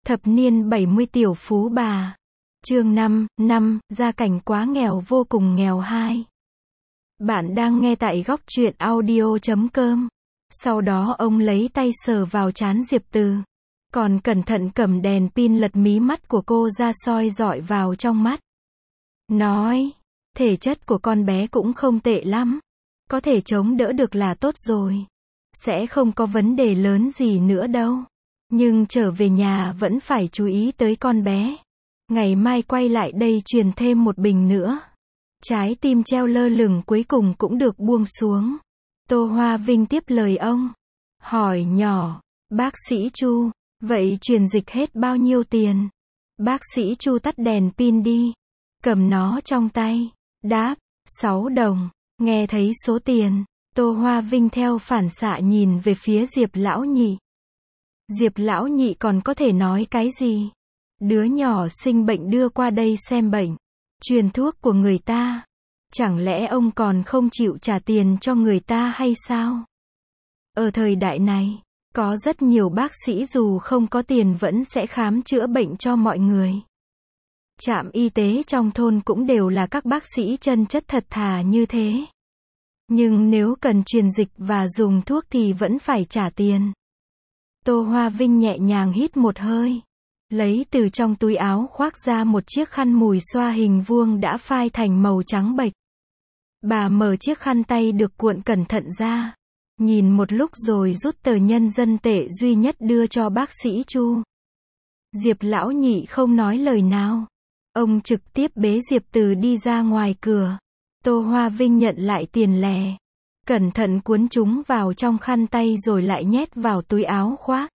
Thập niên 70 tiểu phú bà. Chương 5, gia cảnh quá nghèo vô cùng nghèo 2. Bạn đang nghe tại góc truyện audio.com. Sau đó ông lấy tay sờ vào trán Diệp Từ. Còn cẩn thận cầm đèn pin lật mí mắt của cô ra soi dọi vào trong mắt. Nói, thể chất của con bé cũng không tệ lắm. Có thể chống đỡ được là tốt rồi. Sẽ không có vấn đề lớn gì nữa đâu. Nhưng trở về nhà vẫn phải chú ý tới con bé. Ngày mai quay lại đây truyền thêm một bình nữa. Trái tim treo lơ lửng cuối cùng cũng được buông xuống. Tô Hoa Vinh tiếp lời ông. Hỏi nhỏ, bác sĩ Chu, vậy truyền dịch hết bao nhiêu tiền? Bác sĩ Chu tắt đèn pin đi. Cầm nó trong tay. Đáp, 6 đồng. Nghe thấy số tiền, Tô Hoa Vinh theo phản xạ nhìn về phía Diệp Lão Nhị. Diệp Lão Nhị còn có thể nói cái gì? Đứa nhỏ sinh bệnh đưa qua đây xem bệnh. Truyền thuốc của người ta. Chẳng lẽ ông còn không chịu trả tiền cho người ta hay sao? Ở thời đại này, có rất nhiều bác sĩ dù không có tiền vẫn sẽ khám chữa bệnh cho mọi người. Trạm y tế trong thôn cũng đều là các bác sĩ chân chất thật thà như thế. Nhưng nếu cần truyền dịch và dùng thuốc thì vẫn phải trả tiền. Tô Hoa Vinh nhẹ nhàng hít một hơi. Lấy từ trong túi áo khoác ra một chiếc khăn mùi xoa hình vuông đã phai thành màu trắng bệch. Bà mở chiếc khăn tay được cuộn cẩn thận ra. Nhìn một lúc rồi rút tờ nhân dân tệ duy nhất đưa cho bác sĩ Chu. Diệp Lão Nhị không nói lời nào. Ông trực tiếp bế Diệp Từ đi ra ngoài cửa. Tô Hoa Vinh nhận lại tiền lẻ. Cẩn thận cuốn chúng vào trong khăn tay rồi lại nhét vào túi áo khoác.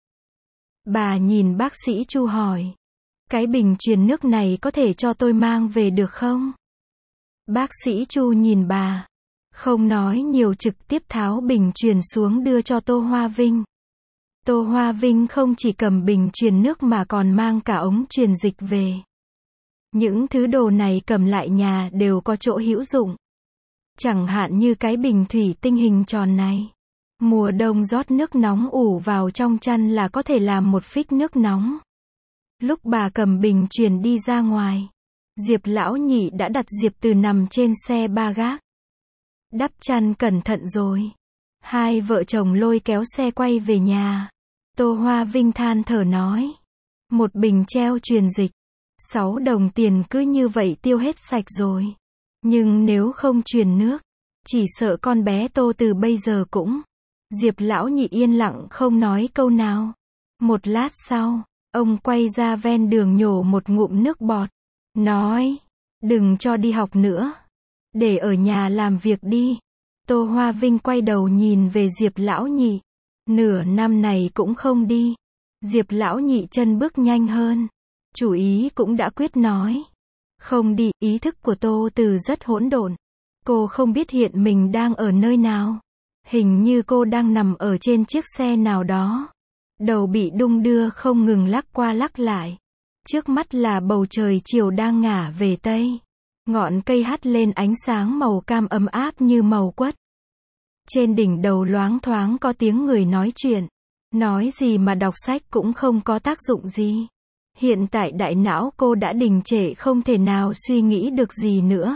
Bà nhìn bác sĩ Chu hỏi. Cái bình truyền nước này có thể cho tôi mang về được không? Bác sĩ Chu nhìn bà. Không nói nhiều trực tiếp tháo bình truyền xuống đưa cho Tô Hoa Vinh. Tô Hoa Vinh không chỉ cầm bình truyền nước mà còn mang cả ống truyền dịch về. Những thứ đồ này cầm lại nhà đều có chỗ hữu dụng. Chẳng hạn như cái bình thủy tinh hình tròn này. Mùa đông rót nước nóng ủ vào trong chăn là có thể làm một phích nước nóng. Lúc bà cầm bình truyền đi ra ngoài, Diệp Lão Nhị đã đặt Diệp Từ nằm trên xe ba gác. Đắp chăn cẩn thận rồi. Hai vợ chồng lôi kéo xe quay về nhà. Tô Hoa Vinh than thở nói. Một bình treo truyền dịch. 6 đồng tiền cứ như vậy tiêu hết sạch rồi. Nhưng nếu không truyền nước, chỉ sợ con bé Tô từ bây giờ cũng. Diệp Lão Nhị yên lặng không nói câu nào. Một lát sau, ông quay ra ven đường nhổ một ngụm nước bọt. Nói, đừng cho đi học nữa. Để ở nhà làm việc đi. Tô Hoa Vinh quay đầu nhìn về Diệp Lão Nhị. Nửa năm này cũng không đi. Diệp Lão Nhị chân bước nhanh hơn. Chủ ý cũng đã quyết nói. Không đi, ý thức của Tô Từ rất hỗn độn. Cô không biết hiện mình đang ở nơi nào. Hình như cô đang nằm ở trên chiếc xe nào đó. Đầu bị đung đưa không ngừng lắc qua lắc lại. Trước mắt là bầu trời chiều đang ngả về Tây. Ngọn cây hắt lên ánh sáng màu cam ấm áp như màu quất. Trên đỉnh đầu loáng thoáng có tiếng người nói chuyện. Nói gì mà đọc sách cũng không có tác dụng gì. Hiện tại đại não cô đã đình trệ không thể nào suy nghĩ được gì nữa.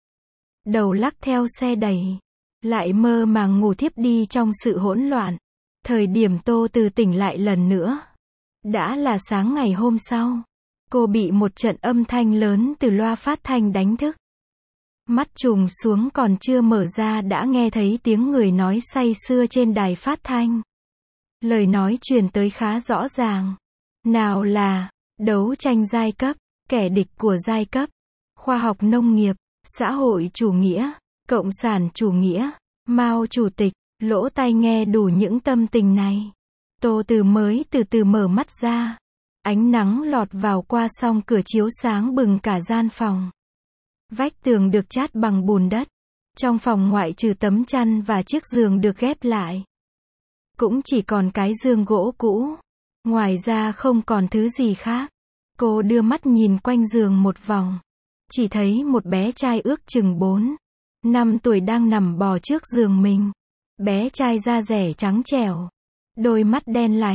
Đầu lắc theo xe đẩy. Lại mơ màng ngủ thiếp đi trong sự hỗn loạn. Thời điểm Tô Từ tỉnh lại lần nữa. Đã là sáng ngày hôm sau. Cô bị một trận âm thanh lớn từ loa phát thanh đánh thức. Mắt trùng xuống còn chưa mở ra đã nghe thấy tiếng người nói say sưa trên đài phát thanh. Lời nói truyền tới khá rõ ràng. Nào là đấu tranh giai cấp, kẻ địch của giai cấp, khoa học nông nghiệp, xã hội chủ nghĩa, cộng sản chủ nghĩa, Mao chủ tịch. Lỗ tai nghe đủ những tâm tình này. Tô Từ mới từ từ mở mắt ra. Ánh nắng lọt vào qua song cửa chiếu sáng bừng cả gian phòng. Vách tường được chát bằng bùn đất. Trong phòng ngoại trừ tấm chăn và chiếc giường được ghép lại. Cũng chỉ còn cái giường gỗ cũ. Ngoài ra không còn thứ gì khác. Cô đưa mắt nhìn quanh giường một vòng. Chỉ thấy một bé trai ước chừng 4-5 tuổi đang nằm bò trước giường mình. Bé trai da rẻ trắng trẻo. Đôi mắt đen láy.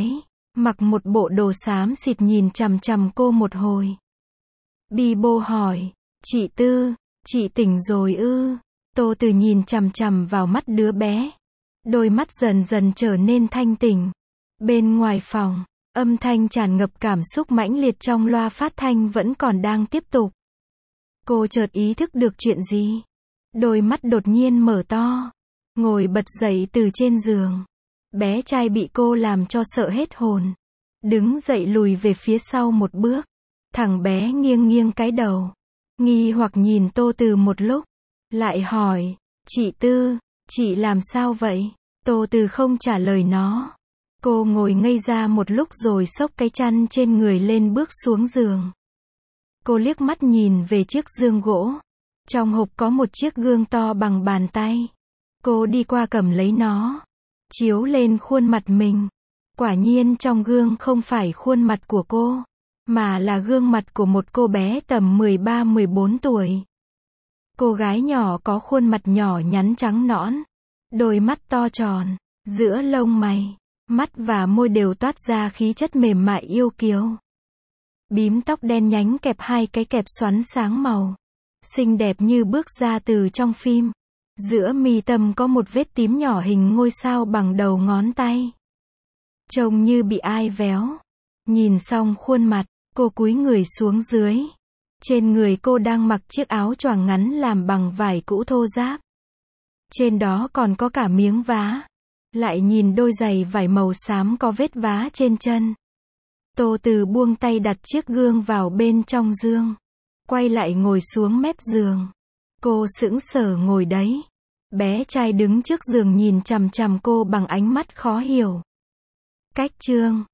mặc một bộ đồ xám xịt nhìn chằm chằm cô một hồi. Bi-bô hỏi, chị Tư, chị tỉnh rồi ư? Tô Từ nhìn chằm chằm vào mắt đứa bé. Đôi mắt dần dần trở nên thanh tỉnh. Bên ngoài phòng, âm thanh tràn ngập cảm xúc mãnh liệt trong loa phát thanh vẫn còn đang tiếp tục. Cô chợt ý thức được chuyện gì. Đôi mắt đột nhiên mở to. Ngồi bật dậy từ trên giường. Bé trai bị cô làm cho sợ hết hồn. Đứng dậy lùi về phía sau một bước. Thằng bé nghiêng nghiêng cái đầu. Nghi hoặc nhìn Tô Từ một lúc. Lại hỏi, chị Tư, chị làm sao vậy? Tô Từ không trả lời nó. Cô ngồi ngây ra một lúc rồi xốc cái chăn trên người lên bước xuống giường. Cô liếc mắt nhìn về chiếc giường gỗ. Trong hộp có một chiếc gương to bằng bàn tay. Cô đi qua cầm lấy nó. Chiếu lên khuôn mặt mình. Quả nhiên trong gương không phải khuôn mặt của cô, mà là gương mặt của một cô bé tầm 13-14 tuổi. Cô gái nhỏ có khuôn mặt nhỏ nhắn trắng nõn. Đôi mắt to tròn. Giữa lông mày, mắt và môi đều toát ra khí chất mềm mại yêu kiều. Bím tóc đen nhánh kẹp hai cái kẹp xoắn sáng màu. Xinh đẹp như bước ra từ trong phim. Giữa mi tâm có một vết tím nhỏ hình ngôi sao bằng đầu ngón tay. Trông như bị ai véo. Nhìn xong khuôn mặt, cô cúi người xuống dưới. Trên người cô đang mặc chiếc áo choàng ngắn làm bằng vải cũ thô ráp. Trên đó còn có cả miếng vá. Lại nhìn đôi giày vải màu xám có vết vá trên chân. Tô Từ buông tay đặt chiếc gương vào bên trong giường. Quay lại ngồi xuống mép giường. Cô sững sờ ngồi đấy. Bé trai đứng trước giường nhìn chằm chằm cô bằng ánh mắt khó hiểu. Cách chương